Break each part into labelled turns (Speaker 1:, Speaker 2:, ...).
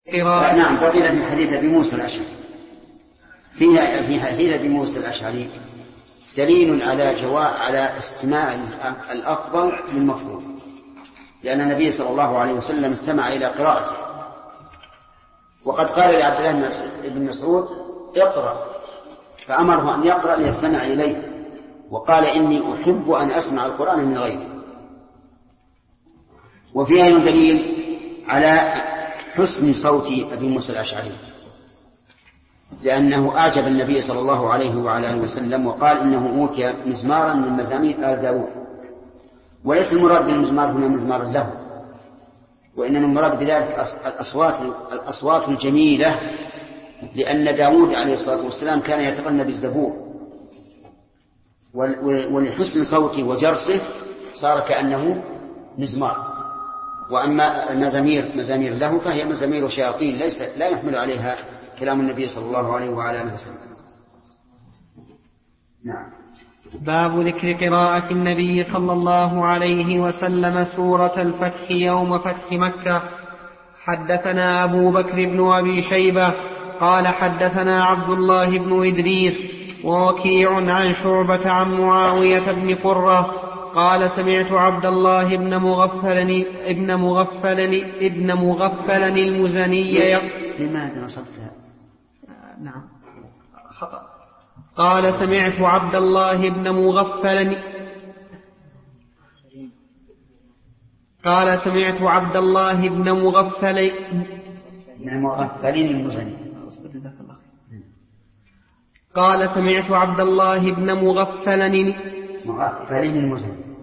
Speaker 1: قراءة.
Speaker 2: نعم، بقي في حديث أبي موسى الأشعري، في حديث أبي موسى الأشعري دليل على استماع الأفضل للمفضول، لأن النبي صلى الله عليه وسلم استمع إلى قراءته، وقد قال لعبد الله بن مسعود اقرأ، فأمره أن يقرأ ليستمع إليه، وقال إني أحب أن أسمع القرآن من غيره. وفيها دليل على حسن صوت أبي موسى الأشعري، لأنه أعجب النبي صلى الله عليه وعلى آله وسلم، وقال إنه أوتي مزمارا من مزامير آل داود. وليس المراد بالمزمار هنا مزمار له، وإنما المراد بذلك الأصوات الجميلة، لأن داود عليه الصلاة والسلام كان يتغنى بالزبور، ولحسن صوته وجرسه صار كأنه مزمار. وأما مزامير له فهي مزامير شياطين لا يحمل عليها كلام النبي صلى الله عليه وعلى آله وسلم. نعم.
Speaker 1: باب ذكر قراءة النبي صلى الله عليه وسلم سورة الفتح يوم فتح مكة. حدثنا أبو بكر بن أبي شيبة قال حدثنا عبد الله بن إدريس ووكيع عن شعبة عن معاوية بن قرة قال سمعت عبد الله بن مغفل المزني.
Speaker 2: لماذا نصبتها؟
Speaker 1: نعم خطأ. قال سمعت عبد الله بن مغفل
Speaker 2: المزني.
Speaker 1: قال سمعت عبد الله بن مغفل
Speaker 2: المزني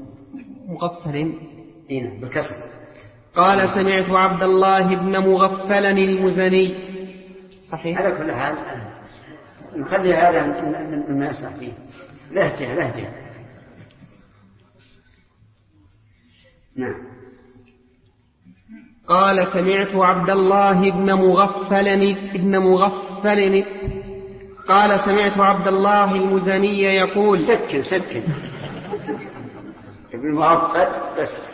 Speaker 2: بالكسر.
Speaker 1: قال سمعت عبد الله بن مغفل المزني. صحيح.
Speaker 2: على كل حال نخلي هذا مما يسمع فيه لهجة. نعم.
Speaker 1: قال سمعت عبد الله بن مغفل قال سمعت عبد الله المزني يقول
Speaker 2: سكن ابن مغفل بس.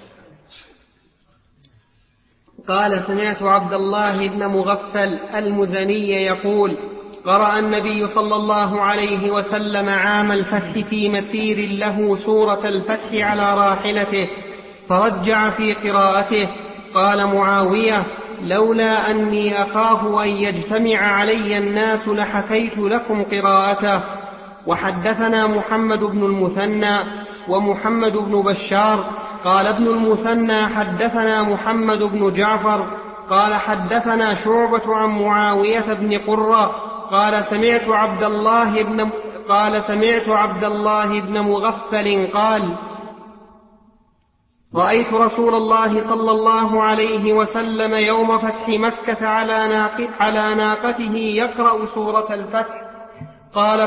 Speaker 1: قال سمعت عبد الله بن مغفل المزني يقول قرأ النبي صلى الله عليه وسلم عام الفتح في مسير له سورة الفتح على راحلته فرجع في قراءته. قال معاوية لولا أني أخاف أن يجتمع علي الناس لحكيت لكم قراءته. وحدثنا محمد بن المثنى ومحمد بن بشار قال ابن المثنى حدثنا محمد بن جعفر قال حدثنا شعبة عن معاوية بن قرة قال سمعت عبد الله بن مغفل قال رأيت رسول الله صلى الله عليه وسلم يوم فتح مكة على ناقته يقرأ سورة الفتح. قال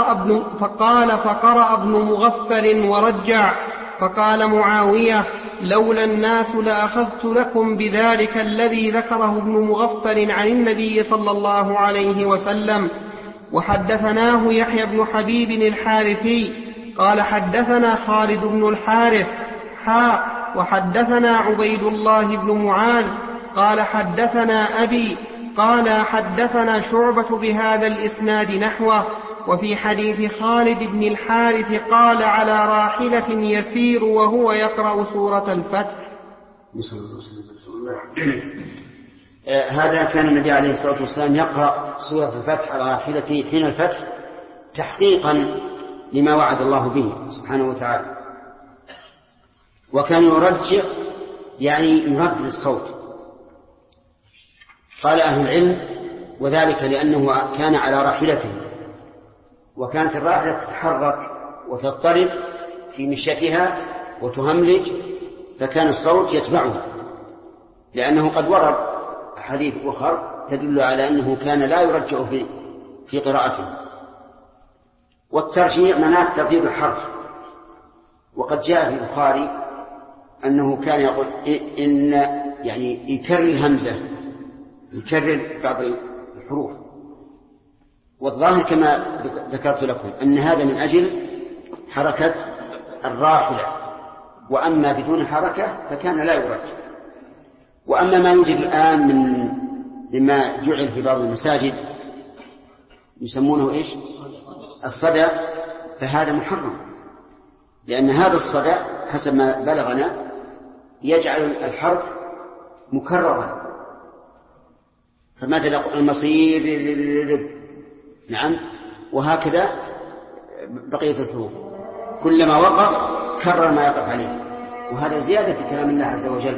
Speaker 1: فقرأ ابن مغفل ورجع. فقال معاوية لولا الناس لأخذت لكم بذلك الذي ذكره ابن مغفل عن النبي صلى الله عليه وسلم. وحدثناه يحيى بن حبيب الحارثي قال حدثنا خالد بن الحارث وحدثنا عبيد الله بن معاذ قال حدثنا أبي قال حدثنا شعبة بهذا الإسناد نحوه. وفي حديث خالد بن الحارث قال على راحلة يسير وهو يقرأ سورة الفتح.
Speaker 2: هذا كان النبي عليه الصلاة والسلام يقرأ سورة الفتح على راحلته حين الفتح تحقيقا لما وعد الله به سبحانه وتعالى، وكان يرجع يعني يردد الصوت. قال أهل العلم وذلك لأنه كان على راحلته، وكانت الراحلة تتحرك وتضطرب في مشيتها وتهملج، فكان الصوت يتبعها، لأنه قد ورد حديث أخر تدل على أنه كان لا يرجع في قراءته. والترجيع معناه تغيير الحرف، وقد جاء في البخاري أنه كان يقول إن يعني يكرر الهمزة، يكرر بعض الحروف. والظاهر كما ذكرت لكم أن هذا من أجل حركة الراحلة، وأما بدون حركة فكان لا يرجع. وأما ما يوجد الآن مما جعل في بعض المساجد يسمونه إيش؟ الصدى، فهذا محرم، لأن هذا الصدى حسب ما بلغنا يجعل الحرف مكررا، فمثلا المصير نعم، وهكذا بقية الحروف كلما وقف كرر ما يقف عليه، وهذا زيادة في كلام الله عز وجل.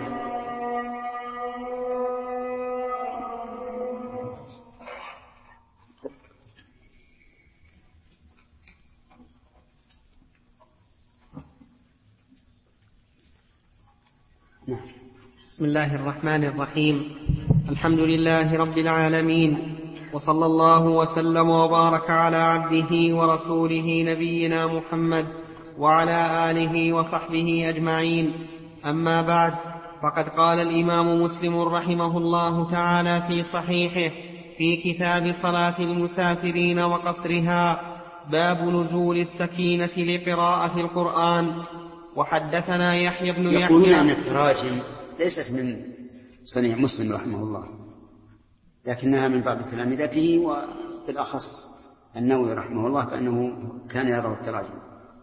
Speaker 1: بسم الله الرحمن الرحيم. الحمد لله رب العالمين، وصلى الله وسلم وبارك على عبده ورسوله نبينا محمد وعلى آله وصحبه أجمعين. أما بعد، فقد قال الإمام مسلم رحمه الله تعالى في صحيحه في كتاب صلاة المسافرين وقصرها: باب نزول السكينة لقراءة القرآن. وحدثنا يحيى بن يحيى.
Speaker 2: يقولون أن التراجم ليست من صنيع مسلم رحمه الله، لكنها من بعض تلامذته، وبالأخص النووي رحمه الله فإنه كان يرى التراجم.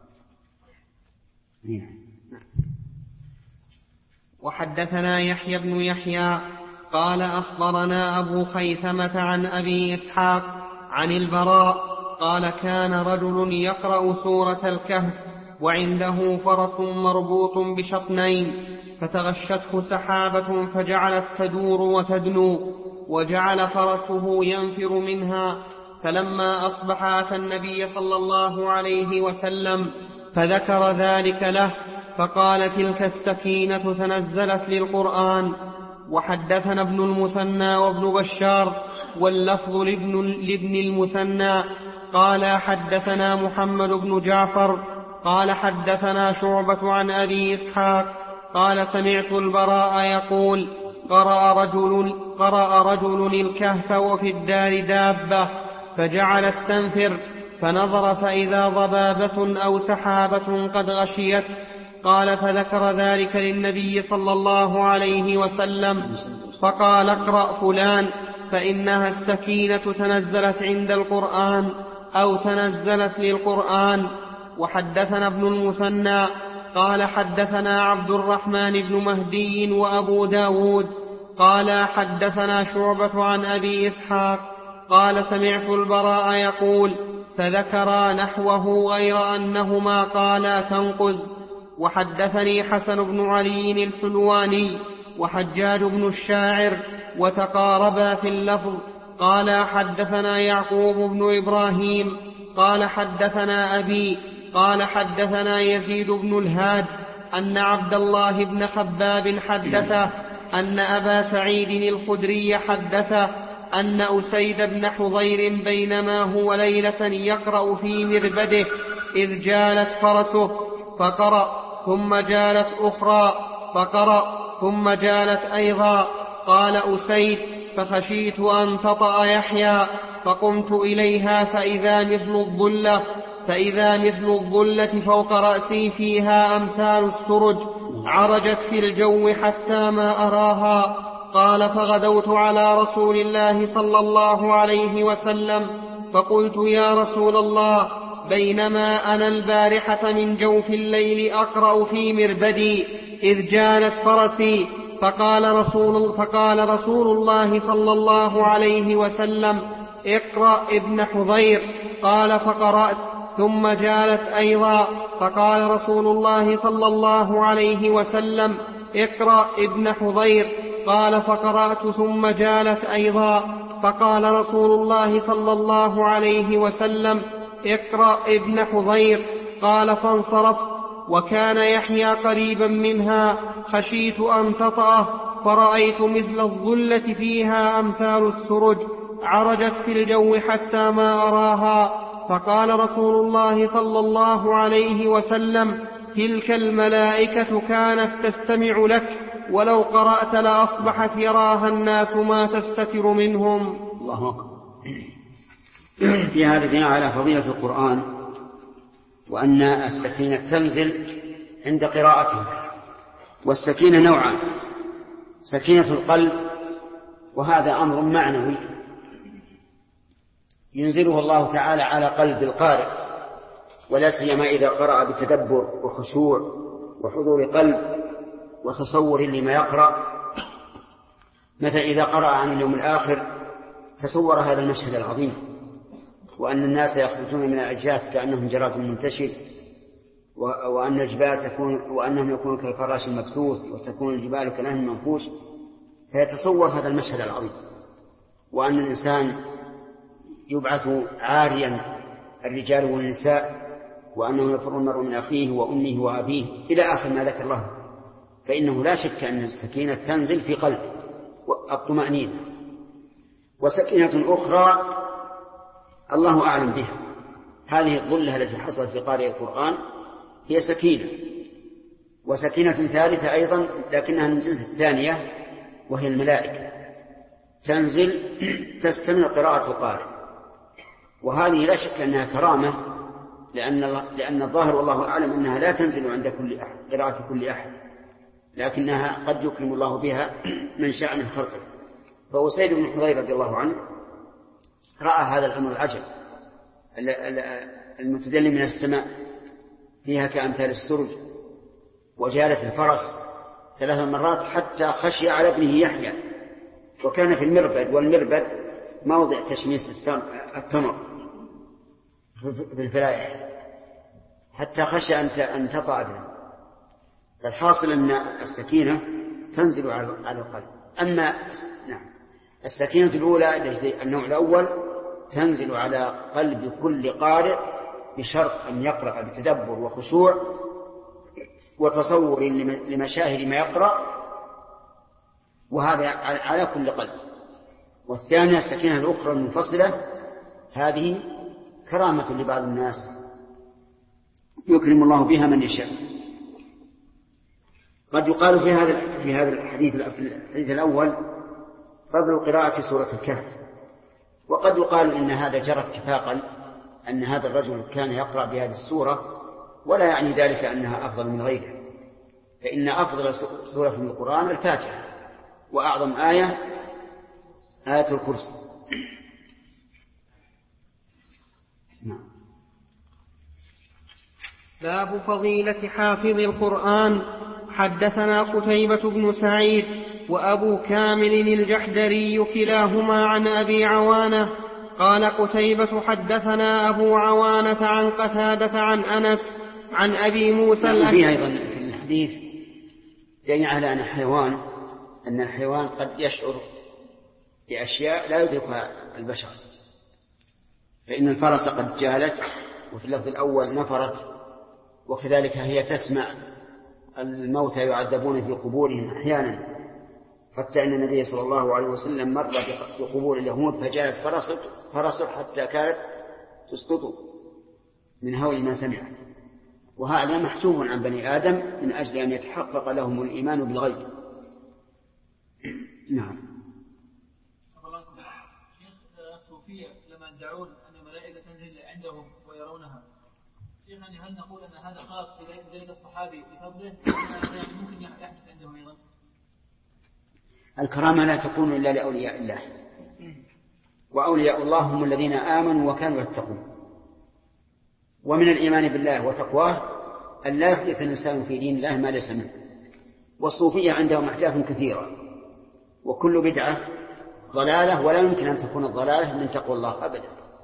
Speaker 1: وحدثنا يحيى بن يحيى قال أخبرنا أبو خيثمة عن أبي إسحاق عن البراء قال: كان رجل يقرأ سورة الكهف وعنده فرس مربوط بشطنين، فتغشته سحابة فجعلت تدور وتدنو، وجعل فرسه ينفر منها. فلما أصبح أتى النبي صلى الله عليه وسلم فذكر ذلك له، فقال: تلك السكينة تنزلت للقرآن. وحدثنا ابن المثنى وابن بشار، واللفظ لابن المثنى قال: حدثنا محمد بن جعفر قال: حدثنا شعبة عن أبي إسحاق قال: سمعت البراء يقول: قرأ رجل الكهف وفي الدار دابة فجعلت تنفر، فنظر فإذا ضبابة أو سحابة قد غشيته. قال: فذكر ذلك للنبي صلى الله عليه وسلم، فقال: اقرأ فلان فإنها السكينة تنزلت عند القرآن أو تنزلت للقرآن. وحدثنا ابن المثنى قال: حدثنا عبد الرحمن بن مهدي وأبو داود قال: حدثنا شعبة عن أبي إسحاق قال: سمعت البراء يقول، فذكر نحوه غير أنهما قالا تنقز. وحدثني حسن بن علي الحلواني وحجاج بن الشاعر وتقاربا في اللفظ. قال: حدثنا يعقوب بن إبراهيم قال: حدثنا أبي قال: حدثنا يزيد بن الهاد أن عبد الله بن خباب حدثه أن أبا سعيد الخدري حدثه أن أسيد بن حضير بينما هو ليلة يقرأ في مربده إذ جالت فرسه فقرأ، ثم جالت أخرى فقرأ، ثم جالت أيضا. قال أسيد: فخشيت أن تطأ يحيى، فقمت إليها فإذا مثل الظلة فوق رأسي فيها أمثال السرج، عرجت في الجو حتى ما أراها. قال: فغدوت على رسول الله صلى الله عليه وسلم فقلت: يا رسول الله، بينما أنا البارحة من جوف الليل أقرأ في مربدي إذ جالت فرسي، فقال رسول الله صلى الله عليه وسلم: اقرأ ابن حضير. قال: فقرأت، ثم جالت أيضا. فقال رسول الله صلى الله عليه وسلم: اقرأ ابن حضير. قال: فقرأت، ثم جالت أيضا. فقال رسول الله صلى الله عليه وسلم: اقرأ ابن حضير. قال: فانصرفت، وكان يحيى قريبا منها، خشيت أن تطأه، فرأيت مثل الظلة فيها أمثال السرج، عرجت في الجو حتى ما أراها. فقال رسول الله صلى الله عليه وسلم: تلك الملائكة كانت تستمع لك، ولو قرأت لأصبحت يراها الناس ما تستتر منهم.
Speaker 2: الله أكبر. في هذا دليل على فضيلة القرآن، وأن السكينة تنزل عند قراءته. والسكينة نوعان: سكينة القلب وهذا أمر معنوي ينزله الله تعالى على قلب القارئ، ولا سيما إذا قرأ بتدبر وخشوع وحضور قلب وتصور لما يقرأ. مثل إذا قرأ عن اليوم الآخر تصور هذا المشهد العظيم، وأن الناس يخرجون من الأجداث كأنهم جراد منتشر، وأن الجبال وأنهم يكونون كالفراش المبثوث، وتكون الجبال كالنهر المنفوش، فيتصور هذا المشهد العظيم، وأن الإنسان يبعث عاريا الرجال والنساء، وأنه يفر المرء من أخيه وأمه وأبيه إلى آخر ما ذكر له. فإنه لا شك أن السكينة تنزل في قلب الطمأنينة. وسكينة أخرى الله أعلم بها، هذه الظلة التي حصلت في قارئ القرآن هي سكينة. وسكينة ثالثة أيضا لكنها من جنس الثانية، وهي الملائكة تنزل تستمع قراءة القارئ، وهذه لا شك أنها كرامة، لأن الظاهر والله أعلم أنها لا تنزل عند كل أحد قراءة كل أحد، لكنها قد يكرم الله بها من شاء من خلقه. فأسيد بن حضير رضي الله عنه رأى هذا الأمر العجب المتدلي من السماء فيها كأمثال السرج، وجالت الفرس 3 مرات حتى خشي على ابنه يحيى، وكان في المربد، والمربد موضع تشميس التمر في الفلاح، حتى خشى أن تطأ ابنه. فالحاصل أن السكينة تنزل على القلب. أما السكينة الأولى النوع الأول تنزل على قلب كل قارئ بشرط أن يقرأ بتدبر وخشوع وتصور لمشاهد ما يقرأ، وهذا على كل قلب. والثانية السكينة الأخرى المنفصلة، هذه كرامة لبعض الناس يكرم الله بها من يشاء. قد يقال في هذا الحديث الأول فضل قراءة سورة الكهف، وقد يقال إن هذا جرى اتفاقا أن هذا الرجل كان يقرأ بهذه السورة، ولا يعني ذلك أنها أفضل من غيرها، فإن أفضل سورة من القرآن الفاتحة، وأعظم آية الكرسي.
Speaker 1: باب فضيلة حافظ القرآن. حدثنا قتيبة بن سعيد وأبو كامل الجحدري كلاهما عن أبي عوانة قال قتيبة حدثنا أبو عوانة عن قتادة عن أنس عن أبي موسى
Speaker 2: الأشعري. أيضا في الحديث دليل على أن الحيوان قد يشعر بأشياء لا يدركها البشر، فإن الفرس قد جالت، وفي اللفظ الأول نفرت، وكذلك هي تسمع الموتى يعذبون في قبورهم أحيانا، حتى أن النبي صلى الله عليه وسلم مر بقبور اليهود فجاءت فرس حتى كانت تسقط من هول ما سمعت. وهذا محجوب عن بني آدم من أجل أن يتحقق لهم الإيمان بالغيب. نعم.
Speaker 3: الصوفية لما يدعون أن الملائكة تنزل عندهم ويرونها، يعني هل نقول أن هذا خاص بذلك الصحابي بفضله، يعني ممكن يحدث عندهم أيضا؟
Speaker 2: الكرامة لا تكون إلا لأولياء الله، وأولياء الله هم الذين آمنوا وكانوا يتقون. ومن الإيمان بالله وتقواه أن لا يحدث الإنسان في دين الله ما ليس منه. والصوفية عندهم أحداث كثيرة، وكل بدعة ضلالة، ولا يمكن أن تكون الضلالة من تقوى الله أبدا،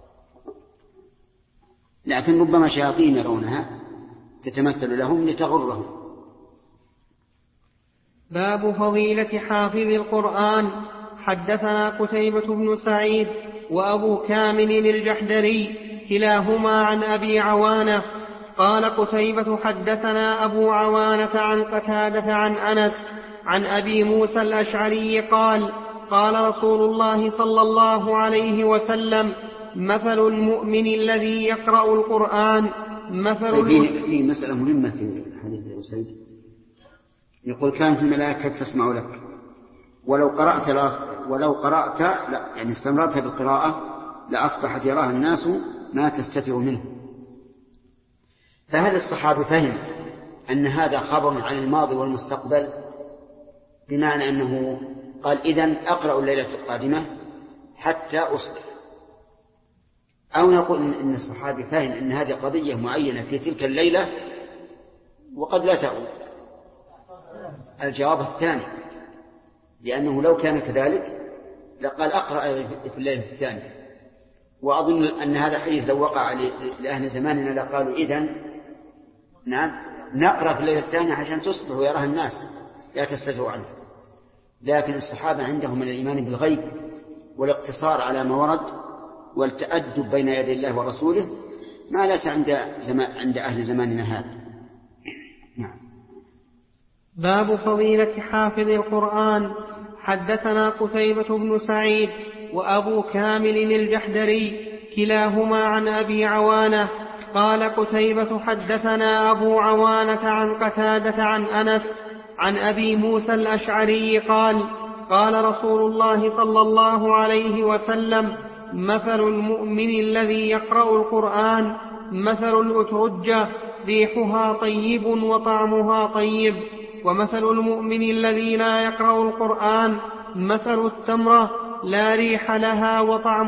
Speaker 2: لكن ربما شياطين يرونها تتمثل لهم لتغرهم.
Speaker 1: باب فضيلة حافظ القرآن. حدثنا قتيبة بن سعيد وأبو كامل الجحدري كلاهما عن أبي عوانة قال قتيبة حدثنا أبو عوانة عن قتادة عن أنس عن أبي موسى الأشعري قال قال رسول الله صلى الله عليه وسلم مثل المؤمن الذي يقرأ القرآن مثل
Speaker 2: في مسألة مهمة في حديث أسيد، يقول كانت الملائكة تسمع لك ولو قرأت لا يعني استمرت بالقراءة لأصبحت يراها الناس ما تستتر منه. فهل الصحابي فهم أن هذا خبر عن الماضي والمستقبل، بمعنى أنه قال إذن أقرأ الليلة القادمة حتى أصبح. أو نقول إن الصحابي فاهم أن هذه قضية معينة في تلك الليلة وقد لا تعود. الجواب الثاني، لأنه لو كان كذلك لقال أقرأ في الليلة الثانية. وأظن أن هذا حديث لو وقع لأهل زماننا لقالوا إذن نعم نقرأ في الليلة الثانية عشان تصبح ويراها الناس لا تستجوا عنه. لكن الصحابة عندهم من الإيمان بالغيب والاقتصار على ما ورد والتأدب بين يدي الله ورسوله ما ليس عند أهل زماننا هذا. نعم.
Speaker 1: باب فضيلة حافظ القرآن. حدثنا قتيبة بن سعيد وأبو كامل الجحدري كلاهما عن أبي عوانة قال قتيبة حدثنا أبو عوانة عن قتادة عن أنس عن أبي موسى الأشعري قال قال رسول الله صلى الله عليه وسلم مثل المؤمن الذي يقرأ القرآن مثل الأترجة ريحها طيب وطعمها طيب، ومثل المؤمن الذي لا يقرأ القرآن مثل التمرة لا ريح لها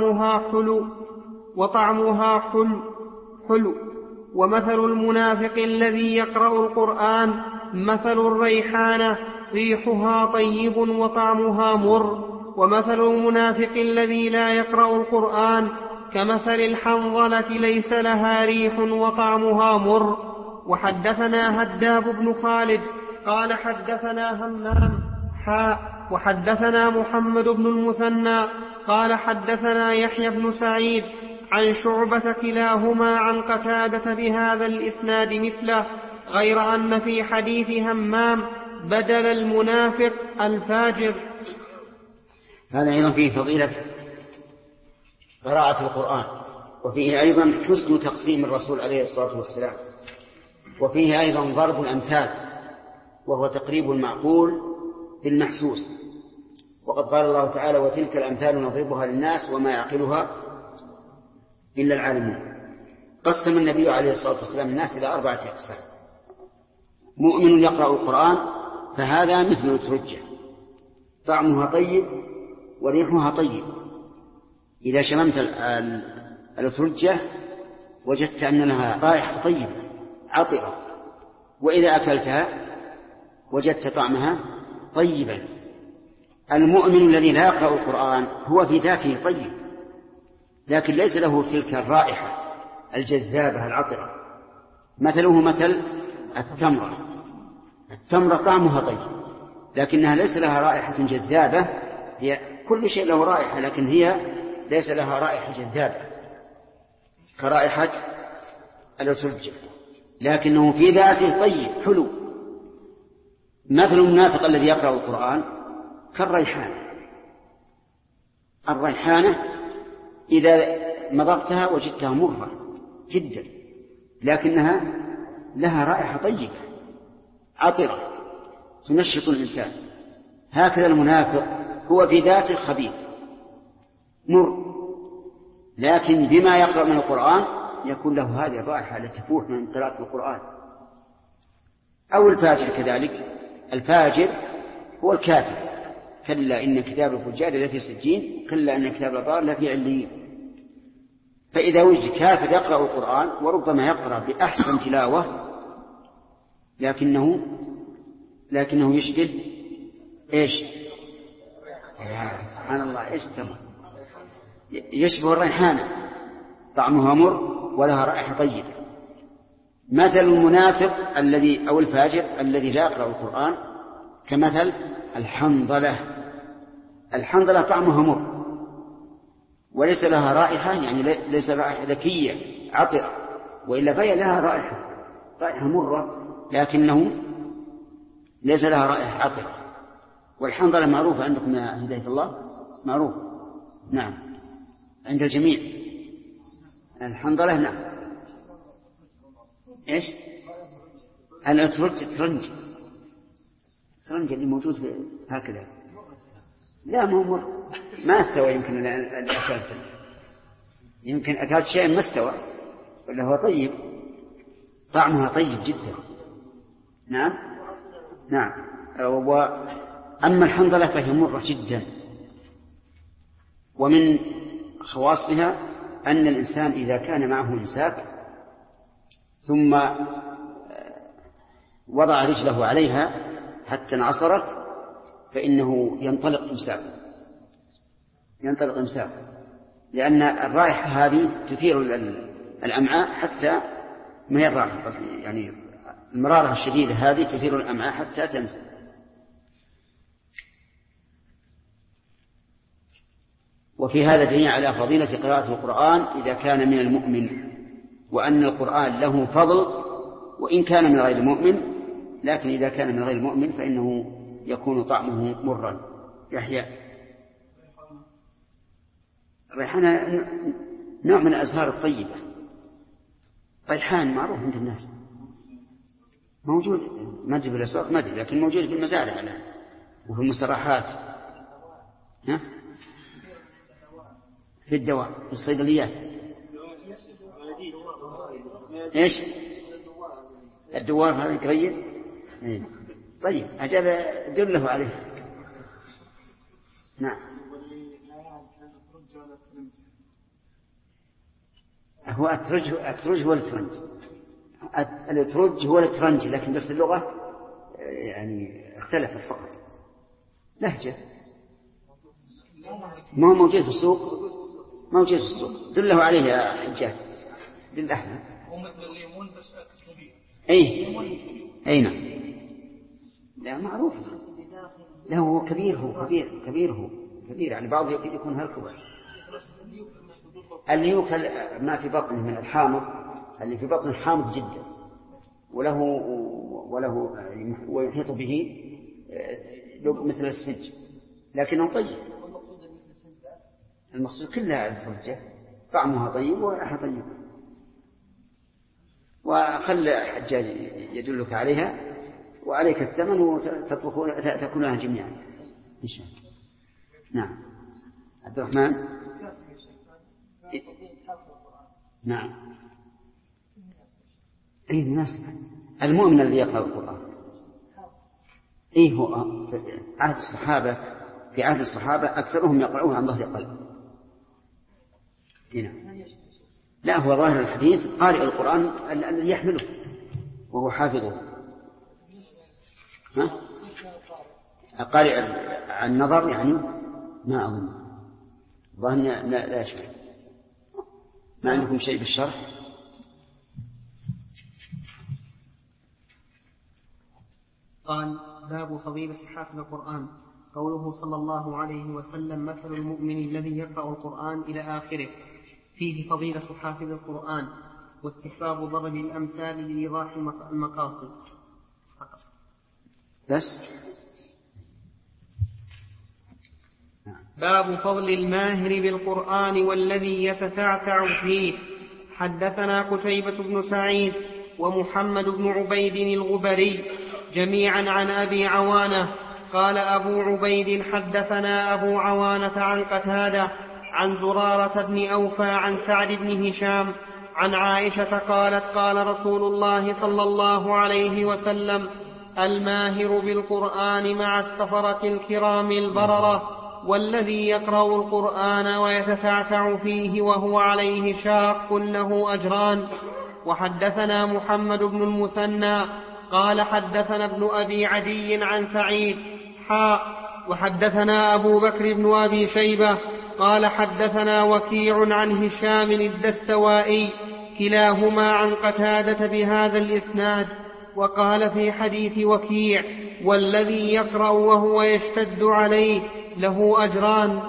Speaker 1: وطعمها حلو، ومثل المنافق الذي يقرأ القرآن مثل الريحانة ريحها طيب وطعمها مر، ومثل المنافق الذي لا يقرأ القرآن كمثل الحنظلة ليس لها ريح وطعمها مر. وحدثنا هداب بن خالد قال حدثنا همام وحدثنا محمد بن المثنى قال حدثنا يحيى بن سعيد عن شعبة كلاهما عن قتادة بهذا الإسناد مثله، غير أن في حديث همام بدل المنافق الفاجر.
Speaker 2: هذا أيضا فيه فضيلة قراءة القرآن، وفيه أيضا حسن تقسيم الرسول عليه الصلاة والسلام، وفيه أيضا ضرب الأمثال وهو تقريب المعقول بالمحسوس. وقد قال الله تعالى وتلك الأمثال نضربها للناس وما يعقلها إلا العالمون. قسم النبي عليه الصلاة والسلام الناس إلى 4 أقسام: مؤمن يقرأ القرآن فهذا مثل الأترجة طعمها طيب وريحها طيب، إذا شممت الأترجة وجدت أن لها رائحة طيبة عطرة، وإذا أكلتها وجدت طعمها طيبا. المؤمن الذي لا يقرأ القرآن هو في ذاته طيب، لكن ليس له تلك الرائحة الجذابة العطرة. مثله مثل التمرة طعمها طيب لكنها ليس لها رائحة جذابة، هي كل شيء له رائحة لكن هي ليس لها رائحة جذابة كرائحة الأترجة، لكنه في ذاته طيب حلو. مثل المنافق الذي يقرأ القرآن الريحانة إذا مضغتها وجدتها مرة جدا لكنها لها رائحة طيبة عطرة تنشط الإنسان. هكذا المنافق هو في ذاته خبيث مر، لكن بما يقرأ من القرآن يكون له هذه الرائحة التي تفوح من قراءة القرآن. أو الفاجر كذلك، الفاجر هو الكافر: كلا إن كتاب الفجار لفي سجين كلا إن كتاب الأبرار لفي عليين. فإذا وجد كافر يقرأ القرآن وربما يقرأ بأحسن تلاوة لكنه يشبه إيش؟ سبحان الله، إيش التمر؟ يشبه الريحانة طعمها مر ولها رائحة طيبة. مثل المنافق الذي أو الفاجر الذي لا يقرأ القرآن كمثل الحنظلة طعمها مر وليس لها رائحة، يعني ليس رائحة ذكية عطرة، وإلا فهي لها رائحة مرة لكنه ليس لها رائحة عطرة. والحنظلة معروفة عندكم يا هداية الله، معروف نعم عند الجميع الحنظلة. نعم إيش؟ الأترنج اللي موجود هكذا، لا ما استوى. يمكن الأكلت، يمكن أكلت شيء ما استوى ولا هو طيب، طعمها طيب جدا. نعم أما الحنظلة فهي مرة جدا، ومن خواصها أن الإنسان إذا كان معه إمساك ثم وضع رجله عليها حتى انعصرت فإنه ينطلق إمساك، لأن الرائحة هذه تثير الأمعاء حتى ما هي الرائحة، يعني المرارة الشديدة هذه تثير الأمعاء حتى تنزل. وفي هذا دليل على فضيلة قراءة القرآن إذا كان من المؤمن، وأن القرآن له فضل وإن كان من غير المؤمن، لكن إذا كان من غير المؤمن فإنه يكون طعمه مرا. يحيى الريحان نوع من الأزهار الطيبة، ريحان معروف عند الناس، موجود ما أدري بالأسواق ما أدري، لكن موجود في المزارع الآن وفي المستراحات، في الدواء في الصيدليات. إيش الدوار هذا قريب؟ طيب أجل دله عليه. نعم هو الترج هو الترنج، الترج هو الترنج، لكن بس اللغة يعني اختلفت فقط، لهجة. ما هو موجود في السوق، موجود في السوق، دله عليه يا حجاج، دل أحمد. أي نعم، لا معروف لا هو كبير، هو كبير يعني بعض يكون هالكبر. الليوك ما في بطنه من الحامض، اللي في بطنه حامض جدا وله ويحيط به مثل السفنج، لكنه طيب. المقصود كلها الفرجة طعمها طيب وريحها طيب. وخل حجاج يدلك عليها وعليك الثمن وتأكلونها جميعا إن شاء الله. نعم عبد الرحمن. نعم أي مناسب، المؤمن الذي يقرأ القرآن هو عهد الصحابة، في عهد الصحابة أكثرهم يقرؤون عن ظهر قلب. نعم لا هو ظاهر الحديث قارئ القرآن الذي يحمله وهو حافظه. قارئ النظر يعني ما أظن ظاهر لا شيء. ما عندكم شيء بالشرح؟
Speaker 1: قال باب فضيلة حافظ القرآن. قوله صلى الله عليه وسلم مثل المؤمن الذي يقرأ القرآن إلى آخره، فيه فضيلة حافظ القرآن واستحباب ضرب الأمثال لإيضاح المقاصد
Speaker 2: بس.
Speaker 1: باب فضل الماهر بالقرآن والذي يتتعتع فيه. حدثنا قتيبة بن سعيد ومحمد بن عبيد الغبري جميعا عن أبي عوانة قال أبو عبيد حدثنا أبو عوانة عن قتادة عن زرارة بن أوفى عن سعد بن هشام عن عائشة قالت قال رسول الله صلى الله عليه وسلم الماهر بالقرآن مع السفرة الكرام البررة والذي يقرأ القرآن ويتتعتع فيه وهو عليه شاق له أجران. وحدثنا محمد بن المثنى قال حدثنا ابن أبي عدي عن سعيد وحدثنا أبو بكر بن أبي شيبة قال حدثنا وكيع عن هشام الدستوائي كلاهما عن قتادة بهذا الإسناد. وقال في حديث وكيع والذي يقرأ وهو يشتد عليه له أجران.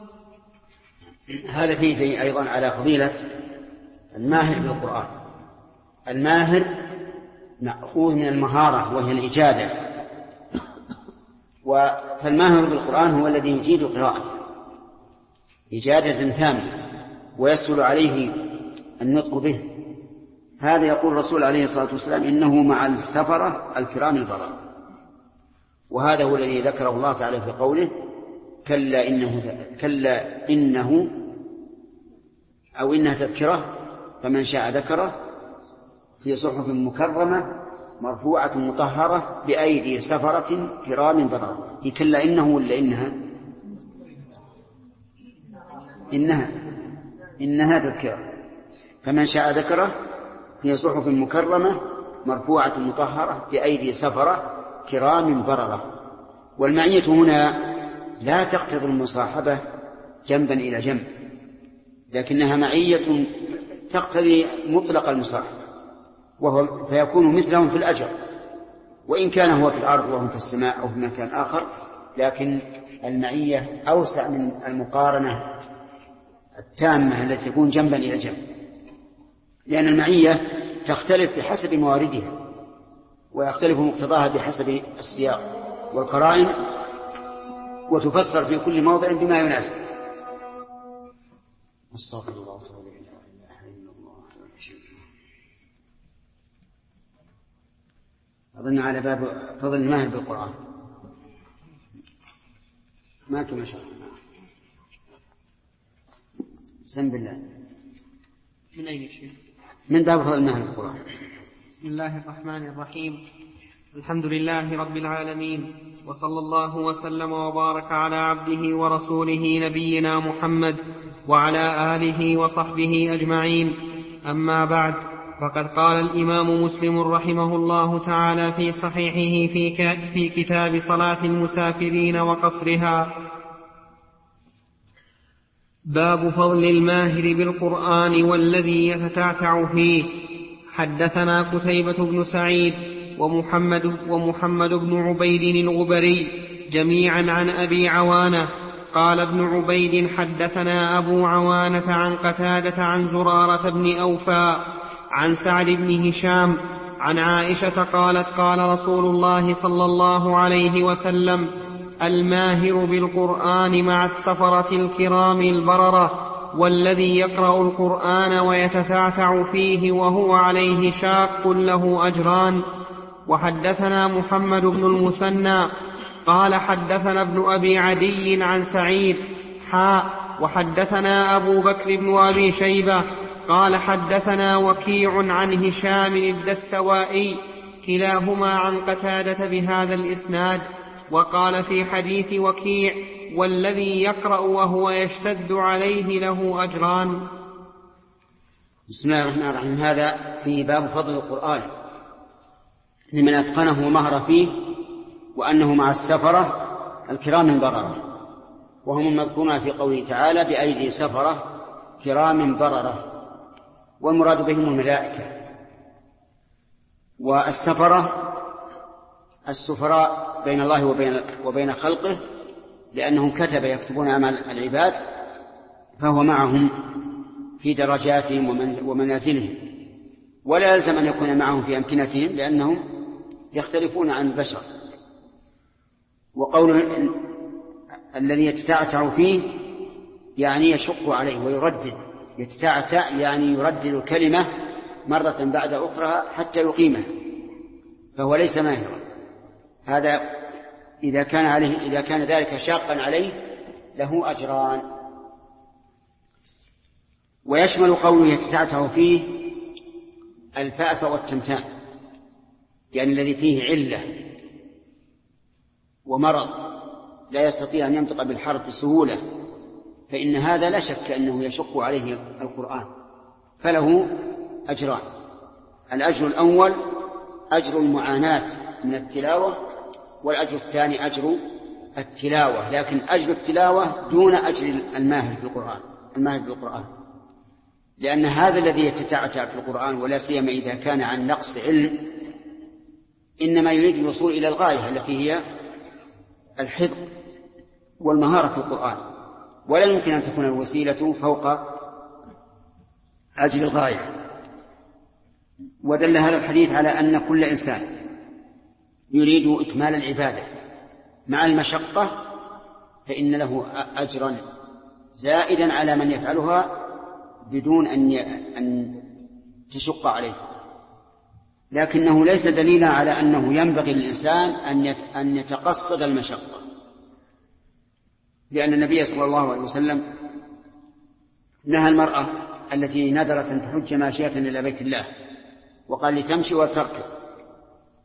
Speaker 2: هذا فيه أيضا على فضيلة الماهر بالقرآن. الماهر مأخوذ من المهارة وهي الإجادة، فالماهر بالقرآن هو الذي يجيد قراءته إجادة تامة ويسهل عليه النطق به. هذا يقول الرسول عليه الصلاة والسلام إنه مع السفرة الكرام البررة، وهذا هو الذي ذكره الله تعالى في قوله كلا إنه أو إنها تذكرة فمن شاء ذكره في صحف مكرمة مرفوعة مطهرة بأيدي سفرة كرام بررة. هي كلا إنه ولا إنها تذكرة، فمن شاء ذكره في صحف مكرمة مرفوعة مطهرة بأيدي سفرة كرام بررة. والمعية هنا لا تقتضي المصاحبة جنبا إلى جنب، لكنها معية تقتضي مطلق المصاحبة، فيكون مثلهم في الأجر، وإن كان هو في الأرض وهم في السماء أو في مكان آخر، لكن المعية أوسع من المقارنة التامة التي تكون جنبا إلى جنب، لأن المعية تختلف بحسب مواردها ويختلف مقتضاها بحسب السياق والقرائن، وتفسر في كل موضع بما يناسب. استغفر الله أظن على باب فضل الماهر بالقرآن ما كما شاء الله. بسم الله.
Speaker 1: من أي شيء؟
Speaker 2: من باب فضل الماهر بالقرآن.
Speaker 1: بسم الله الرحمن الرحيم. الحمد لله رب العالمين، وصلى الله وسلم وبارك على عبده ورسوله نبينا محمد وعلى آله وصحبه أجمعين. أما بعد، فقد قال الإمام مسلم رحمه الله تعالى في صحيحه في كتاب صلاة المسافرين وقصرها: باب فضل الماهر بالقرآن والذي يتتعتع فيه. حدثنا قتيبة بن سعيد ومحمد بن عبيد الغبري جميعا عن أبي عوانة قال ابن عبيد: حدثنا أبو عوانة عن قتادة عن زرارة بن أوفى عن سعد بن هشام عن عائشة قالت: قال رسول الله صلى الله عليه وسلم: الماهر بالقرآن مع السفرة الكرام البررة، والذي يقرأ القرآن ويتتعتع فيه وهو عليه شاق له أجران. وحدثنا محمد بن المثنى قال حدثنا ابن أبي عدي عن سعيد وحدثنا أبو بكر بن أبي شيبة قال حدثنا وكيع عن هشام الدستوائي كلاهما عن قتادة بهذا الإسناد. وقال في حديث وكيع: والذي يقرأ وهو يشتد عليه له أجران.
Speaker 2: بسم الله الرحمن الرحيم. هذا في باب فضل القرآن لمن أتقنه ومهر فيه، وأنه مع السفرة الكرام البررة، وهم المذكورون في قوله تعالى: بأيدي سفرة كرام بررة، والمراد بهم الملائكة. والسفرة السفراء بين الله وبين خلقه، لأنهم يكتبون أعمال العباد، فهو معهم في درجاتهم ومنازلهم، ولا يلزم أن يكون معهم في أمكنتهم لأنهم يختلفون عن البشر. وقول الذي يتتعتع فيه يعني يشق عليه ويردد. يتتعتع يعني يردد الكلمة مرة بعد أخرى حتى يقيمها، فهو ليس ماهرا. هذا إذا كان ذلك شاقا عليه له أجران. ويشمل قوله يتتعتع فيه الفأف والتمتام، يعني الذي فيه علة ومرض لا يستطيع أن ينطق بالحرف بسهولة، فإن هذا لا شك أنه يشق عليه القرآن، فله أجران. الأجر الأول أجر المعاناة من التلاوة، والأجر الثاني أجر التلاوة، لكن أجر التلاوة دون أجر الماهر بالقرآن، لأن هذا الذي يتتعتع في القرآن ولا سيما إذا كان عن نقص علم إنما يريد الوصول إلى الغاية التي هي الحفظ والمهارة في القرآن، ولا يمكن أن تكون الوسيلة فوق أجر الغاية. ودل هذا الحديث على أن كل إنسان يريد إكمال العبادة مع المشقة فإن له أجرا زائدا على من يفعلها بدون أن تشق عليه، لكنه ليس دليلا على أنه ينبغي للإنسان أن يتقصد المشقة، لأن النبي صلى الله عليه وسلم نهى المرأة التي نذرت أن تحج ماشية إلى بيت الله وقال لتمشي وتركب،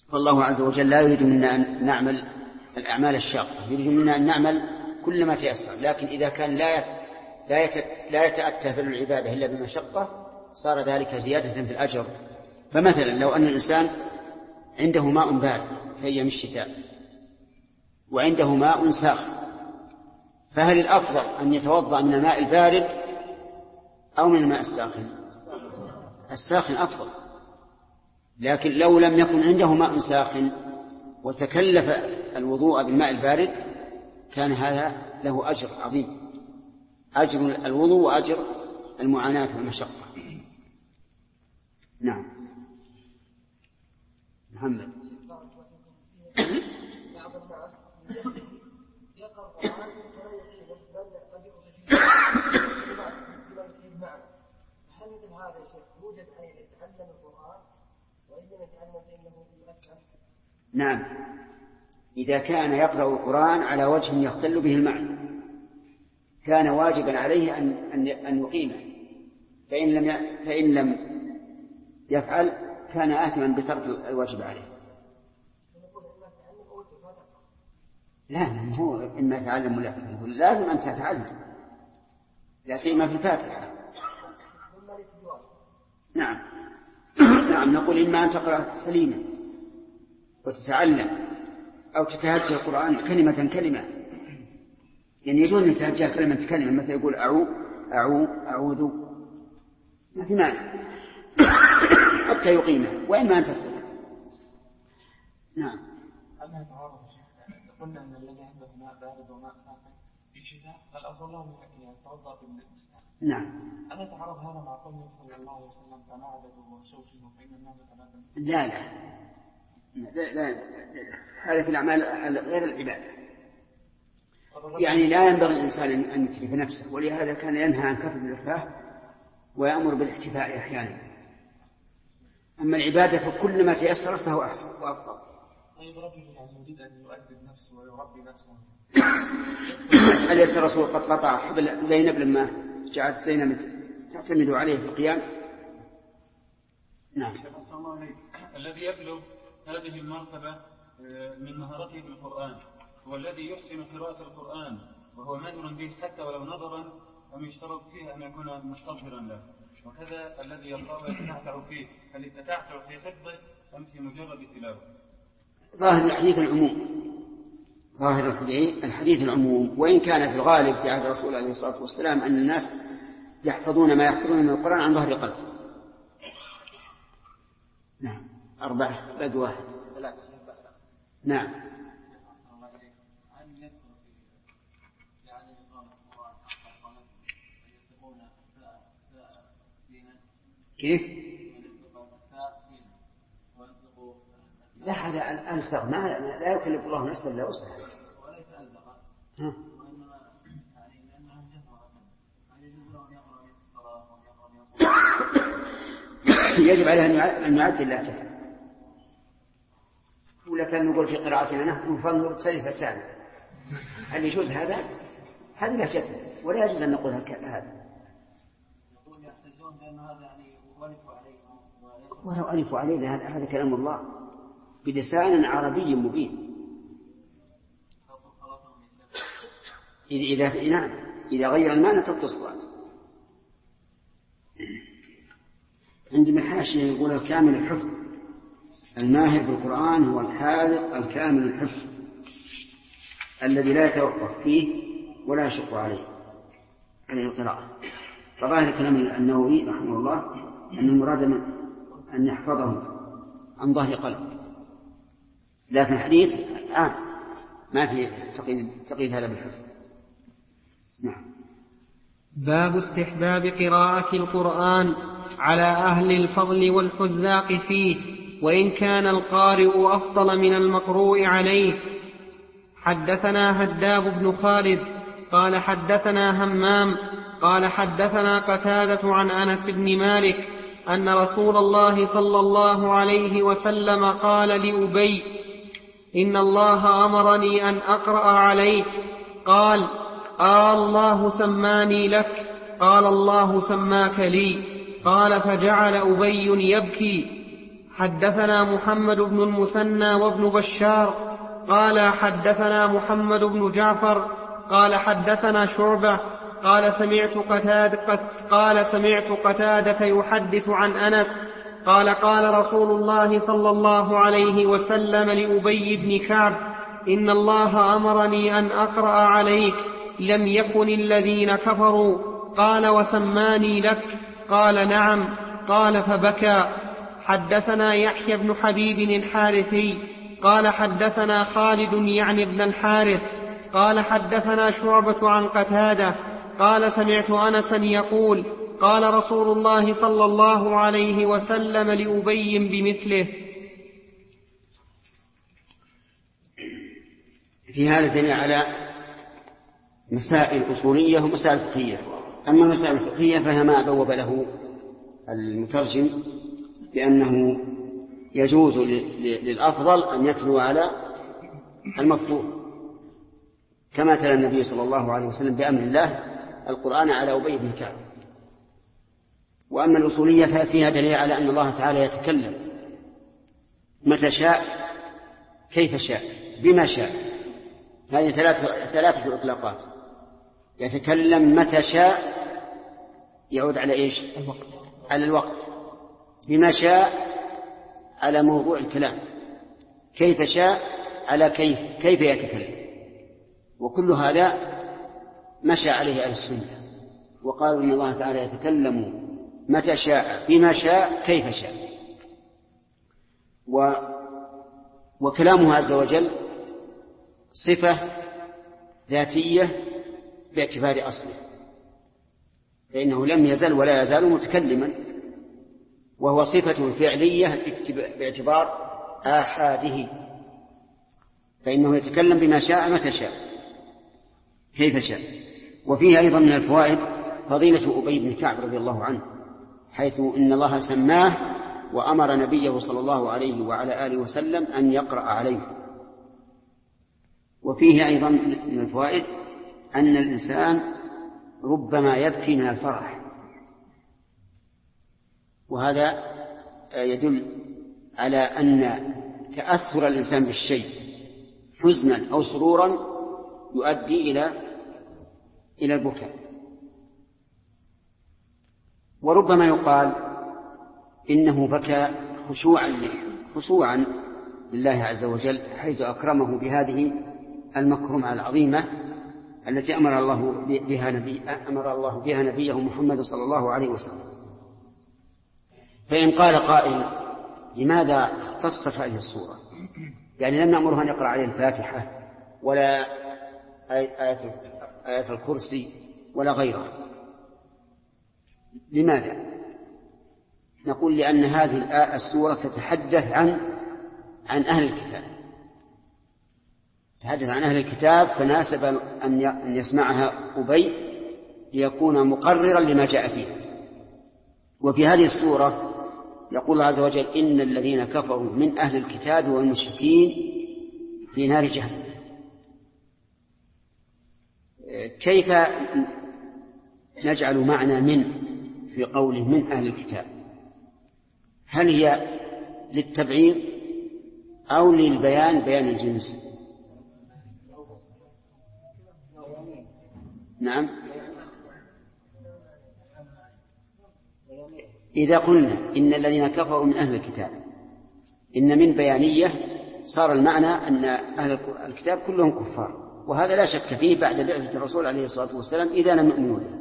Speaker 2: فالله عز وجل لا يريد منا أن نعمل الأعمال الشاقة، يريد منا أن نعمل كل ما تيسر، لكن إذا كان لا يتأتى فعل العبادة إلا بمشقة صار ذلك زيادة في الأجر. فمثلا لو أن الإنسان عنده ماء بارد في أيام الشتاء وعنده ماء ساخن، فهل الأفضل أن يتوضأ من الماء البارد أو من الماء الساخن؟ الساخن أفضل. لكن لو لم يكن عنده ماء ساخن وتكلف الوضوء بالماء البارد كان هذا له أجر عظيم، أجر الوضوء وأجر المعاناة والمشقة. نعم. محمد.
Speaker 4: بعض الناس يقرأ القرآن ولا يقيمه بل قد يؤخذ فيه معنى. هل مثل هذا يا شيخ يوجد عليه يتعلم القرآن وإن لم يتعلم فإنه يؤثر؟
Speaker 2: نعم، إذا كان يقرأ القرآن على وجه يختل به المعنى كان واجبا عليه أن يقيمه، فإن لم يفعل كان آثما بترك الواجب عليه. لا، هو إما يتعلم ولا لازم أن تتعلم، لا سيما في الفاتحة. نعم. نعم، نقول إما أن تقرأ سليما وتتعلم أو تتهجى القرآن كلمة كلمة، يعني يجوز أن يتهجى كلمة كلمة، مثل يقول أعوذ ما في مانع حتى يقيمه، وإما أن تفعل. نعم.
Speaker 3: أنا أتعرض قلنا أن الذي عنده ماء بارد وماء ساخن في الشتاء فالأفضل له أن يتوضأ بالماء.
Speaker 2: نعم.
Speaker 3: أنا أتعرض هذا مع قوله صلى الله عليه وسلم تناعدوا وشوشوا فإن الناس تنادوا.
Speaker 2: لا هذا في الأعمال غير العبادة، يعني لا ينبغي الإنسان أن يتلف نفسه، ولهذا كان ينهى عن كثرة الإتلاف ويأمر بالاحتفاء أحيانا. أما العبادة فكل ما تيسرت فهو أحسن وأفضل.
Speaker 3: طيب رجل يريد أن يؤدب نفسه ويربي نفسه،
Speaker 2: أليس الرسول قد قطع حبل زينب لما جعلت زينب تعتمد عليه في القيام؟ نعم.
Speaker 5: الذي يبلغ هذه المرتبة من مهارته في القرآن هو الذي يحسن قراءة القرآن وهو ماهر به حتى ولو نظرا أم يشترط فيه أن يكون مستظهرا له، وكذا الذي يقرأ يتتعتع فيه، هل يتتعتع في حفظه أم في مجرد تلاوة؟
Speaker 2: ظاهر الحديث العموم، وإن كان في الغالب في عهد الرسول عليه الصلاة والسلام أن الناس يحفظون ما يحفظون من القرآن عن ظهر قلب. نعم. 4 بد 1 3. نعم. كيف؟ لا، هذا الألفظ لا يكلف الله نفسا إلا وسعها.
Speaker 3: وليس ألفظ وإنما يعني لأنها جهرة، هل يجوز له أن يقرأ في الصلاة وأن
Speaker 2: يجب عليه أن يعدل لا جهر، ولا نقول في قراءتنا نحن فانظر سلف سالم، هل يجوز هذا لا جهر، ولا يجوز أن نقول هذا.
Speaker 3: يقول يحتجون بأن هذا يعني ولفوا عليهم
Speaker 2: ولو ألفوا علينا هذا كلام الله بلسان عربي مبين. إذا غير المعنى تبطل الصلاة. عندما حاشية يقول كامل الحفظ، الماهر بالقرآن هو الحاذق الكامل الحفظ الذي لا يتوقف فيه ولا يشق عليه القراءة. فظاهر كلام النووي رحمه الله أن المراد أن يحفظه عن ظهر قلب، لكن الحديث ما في تقييد هذا بالحفظ. نعم.
Speaker 1: باب استحباب قراءة القرآن على أهل الفضل والحذاق فيه، وإن كان القارئ أفضل من المقروء عليه. حدثنا هداب بن خالد قال حدثنا همام قال حدثنا قتادة عن أنس بن مالك أن رسول الله صلى الله عليه وسلم قال لأبي: إن الله أمرني أن أقرأ عليك. قال: الله سماني لك؟ قال: الله سماك لي. قال: فجعل أبي يبكي حدثنا محمد بن المثنى وابن بشار قال حدثنا محمد بن جعفر قال حدثنا شعبة قال سمعت قتادة يحدث عن أنس قال قال رسول الله صلى الله عليه وسلم لأبي بن كعب إن الله أمرني أن أقرأ عليك لم يكن الذين كفروا قال وسماني لك قال نعم قال فبكى. حدثنا يحيى بن حبيب الحارثي قال حدثنا خالد يعني ابن الحارث قال حدثنا شعبة عن قتادة قال سمعت أنسا يقول قال رسول الله صلى الله عليه وسلم لأبي بمثله.
Speaker 2: في هذا دليل على مسائل أصولية ومسائل فقهية. أما المسائل الفقهية فهي ما بوب له المترجم بأنه يجوز للأفضل أن يتلو على المفروض كما تلا النبي صلى الله عليه وسلم بأمر الله القرآن على أبي بن كعب. وأما الأصولية ففيها دليل على أن الله تعالى يتكلم متى شاء كيف شاء بما شاء. هذه ثلاثة إطلاقات. يتكلم متى شاء يعود على إيش؟ على الوقت. بما شاء على موضوع الكلام. كيف شاء على كيف يتكلم. وكل هذا مشى عليه أهل السنة وقالوا إن الله تعالى يتكلم متى شاء بما شاء كيف شاء. وكلامه عز وجل صفة ذاتية باعتبار أصله فإنه لم يزل ولا يزال متكلما وهو صفة فعلية باعتبار آحاده فإنه يتكلم بما شاء متى شاء كيف شاء. وفيه أيضا من الفوائد فضيلة أبي بن كعب رضي الله عنه حيث إن الله سماه وأمر نبيه صلى الله عليه وعلى آله وسلم أن يقرأ عليه. وفيه أيضا من الفوائد أن الإنسان ربما يبكي من الفرح وهذا يدل على أن تأثر الإنسان بالشيء حزنا أو سرورا يؤدي إلى البكاء. وربما يقال إنه بكى خشوعا لله عز وجل حيث أكرمه بهذه المكرمة العظيمة التي أمر الله بها نبيه محمد صلى الله عليه وسلم. فإن قال قائل لماذا اختصت هذه السورة؟ يعني لم نأمره أن يقرأ عليه الفاتحة ولا آية الكرسي ولا غيرها. لماذا؟ نقول لأن هذه السورة تتحدث عن أهل الكتاب تحدث عن أهل الكتاب فناسب أن يسمعها أبي ليكون مقررا لما جاء فيها. وفي هذه السورة يقول الله عز وجل إن الذين كفروا من أهل الكتاب والمشركين في نار جهنم. كيف نجعل معنى من في قوله من أهل الكتاب؟ هل هي للتبعيض أو للبيان بيان الجنس؟ نعم. إذا قلنا إن الذين كفروا من أهل الكتاب إن من بيانية صار المعنى أن أهل الكتاب كلهم كفار وهذا لا شك فيه بعد بعثة الرسول عليه الصلاة والسلام إذا لم يؤمنوا به.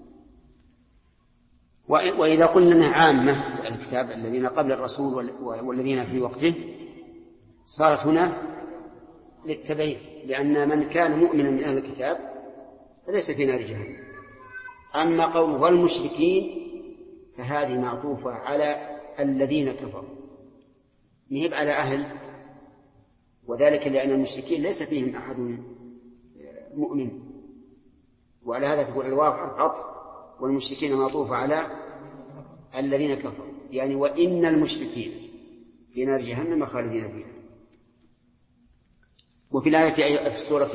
Speaker 2: وإذا قلنا أنها عامة الكتاب الذين قبل الرسول والذين في وقته صارت هنا للتبعيض لأن من كان مؤمنا من أهل الكتاب فليس في نار جهنم. أما قول والمشركين فهذه معطوفة على الذين كفروا مهب على أهل وذلك لأن المشركين ليس فيهم أحد مؤمن وعلى هذا تقول الواو حرف عطف والمشركين معطوفة على الذين كفروا يعني وإن المشركين في نار جهنم خالدين فيها. وفي الآية في السورة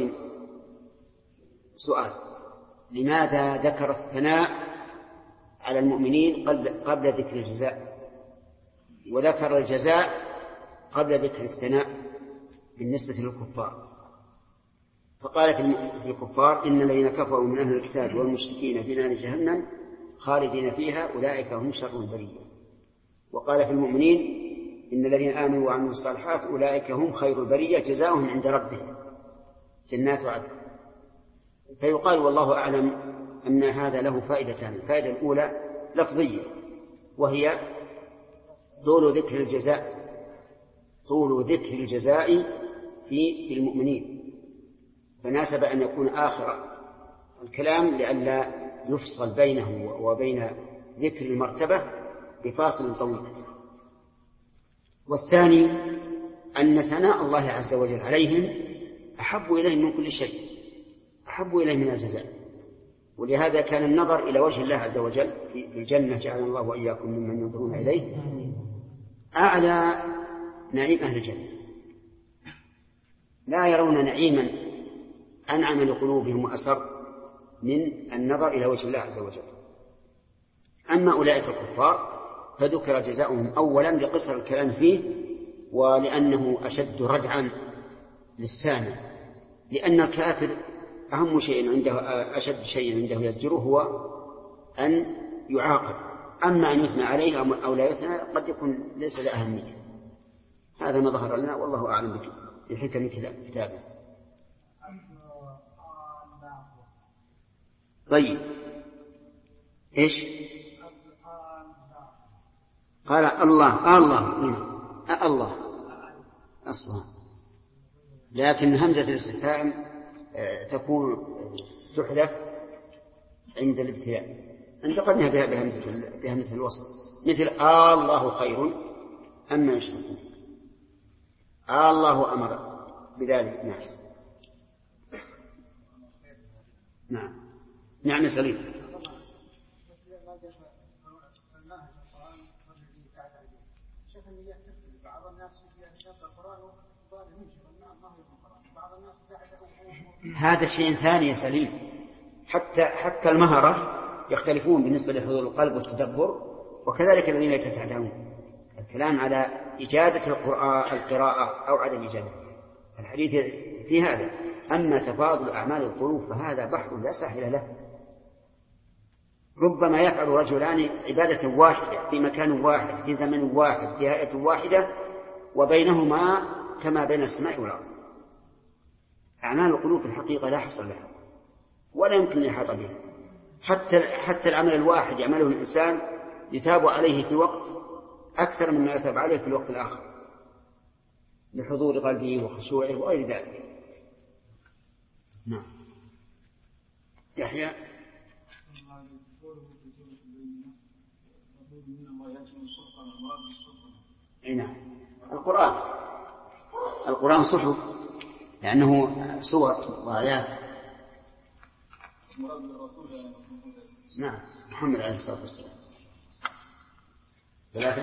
Speaker 2: سؤال لماذا ذكر الثناء على المؤمنين قبل ذكر الجزاء؟ وذكر الجزاء قبل ذكر الثناء بالنسبة للكفار، فقال في الكفار إن الذين كفروا من أهل الكتاب والمشركين في نار جهنم خالدين فيها أولئك هم شر البرية. وقال في المؤمنين إن الذين آمنوا وعملوا الصالحات أولئك هم خير البرية جزاؤهم عند ربهم جنات عدن. فيقال والله أعلم أن هذا له فائدتان. الفائدة الأولى لفظية وهي طول ذكر الجزاء في المؤمنين، فناسب أن يكون آخر الكلام لئلا يفصل بينه وبين ذكر المرتبة بفاصل طويل. والثاني أن ثناء الله عز وجل عليهم أحب إليه من كل شيء، أحب إليه من الجزاء. ولهذا كان النظر إلى وجه الله عز وجل في الجنة جعلنا الله وإياكم ممن ينظرون إليه أعلى نعيم أهل الجنة. لا يرون نعيما أنعم لقلوبهم وأسر من النظر إلى وجه الله عز وجل. أما أولئك الكفار فذكر جزاؤهم أولا لقصر الكلام فيه ولأنه أشد ردعا للسامع، لأن الكافر أهم شيء عنده أشد شيء عنده يزجره هو أن يعاقب، أما أن يثنى عليه أو لا يثنى قد يكون ليس له أهمية. هذا ما ظهر لنا والله أعلم بحكم كتابه. طيب إيش قال الله أصلا، لكن همزة الاستفهام تكون تحذف عند الابتلاء، انتقلنا بها بهمزة الوصل، مثل الله خير أما يشركون، الله أمر بذلك. نعم سليم. هذا شيء ثاني يا سليم. حتى المهرة يختلفون بالنسبة لحضور القلب والتدبر، وكذلك الذين يتتعلمون. الكلام على إجادة القراءة أو عدم إجادتها، الحديث في هذا. أما تفاضل أعمال القلوب فهذا بحر لا ساحل له. ربما يفعل رجلان عبادة واحدة في مكان واحد في زمن واحد في هيئة واحدة وبينهما كما بين السماء والأرض. أعمال القلوب في الحقيقة لا حصر لها ولا يمكن الإحاطة بها. حتى العمل الواحد يعمله الإنسان يثاب عليه في وقت أكثر مما يثاب عليه في الوقت الآخر لحضور قلبه وخشوعه وغير ذلك. نعم. يحيى نعم. القرآن صحف لأنه سور وآيات. نعم محمد عليه الصلاة والسلام. ثلاثة.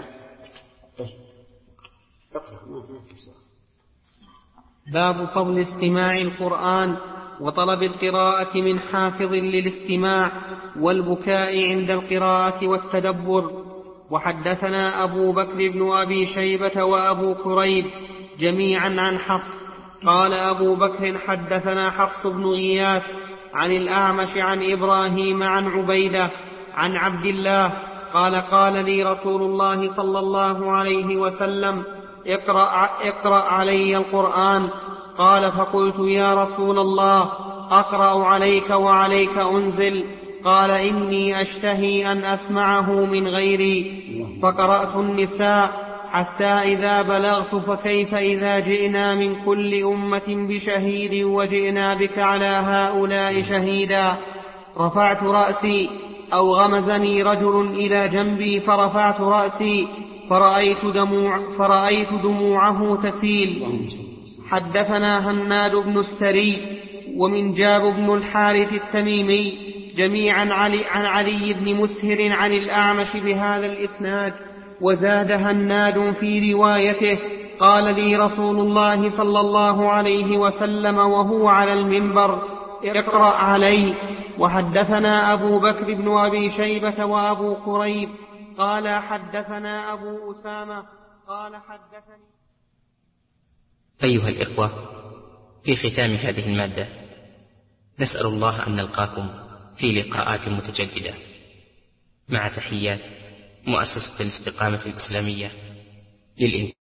Speaker 1: باب فضل استماع القرآن وطلب القراءة من حافظ للاستماع والبكاء عند القراءة والتدبر. وحدثنا أبو بكر بن أبي شيبة وأبو كريب جميعا عن حفص قال أبو بكر حدثنا حفص بن غياث عن الأعمش عن إبراهيم عن عبيدة عن عبد الله قال قال لي رسول الله صلى الله عليه وسلم اقرأ علي القرآن. قال فقلت يا رسول الله أقرأ عليك وعليك أنزل؟ قال إني أشتهي أن أسمعه من غيري. فقرأت النساء حتى إذا بلغت فكيف إذا جئنا من كل أمة بشهيد وجئنا بك على هؤلاء شهيدا. رفعت رأسي أو غمزني رجل إلى جنبي فرفعت رأسي فرأيت دموعه تسيل. حدثنا هناد بن السري ومنجاب بن الحارث التميمي جميعا عن علي بن مسهر عن الأعمش بهذا الإسناد. وزاد هناد في روايته قال لي رسول الله صلى الله عليه وسلم وهو على المنبر اقرأ علي. وحدثنا أبو بكر بن أبي شيبة وأبو كريب قال حدثنا أبو أسامة قال حدثني.
Speaker 6: أيها الإخوة، في ختام هذه المادة نسأل الله أن نلقاكم في لقاءات متجددة، مع تحيات مؤسسة الاستقامة الإسلامية للإنتاج.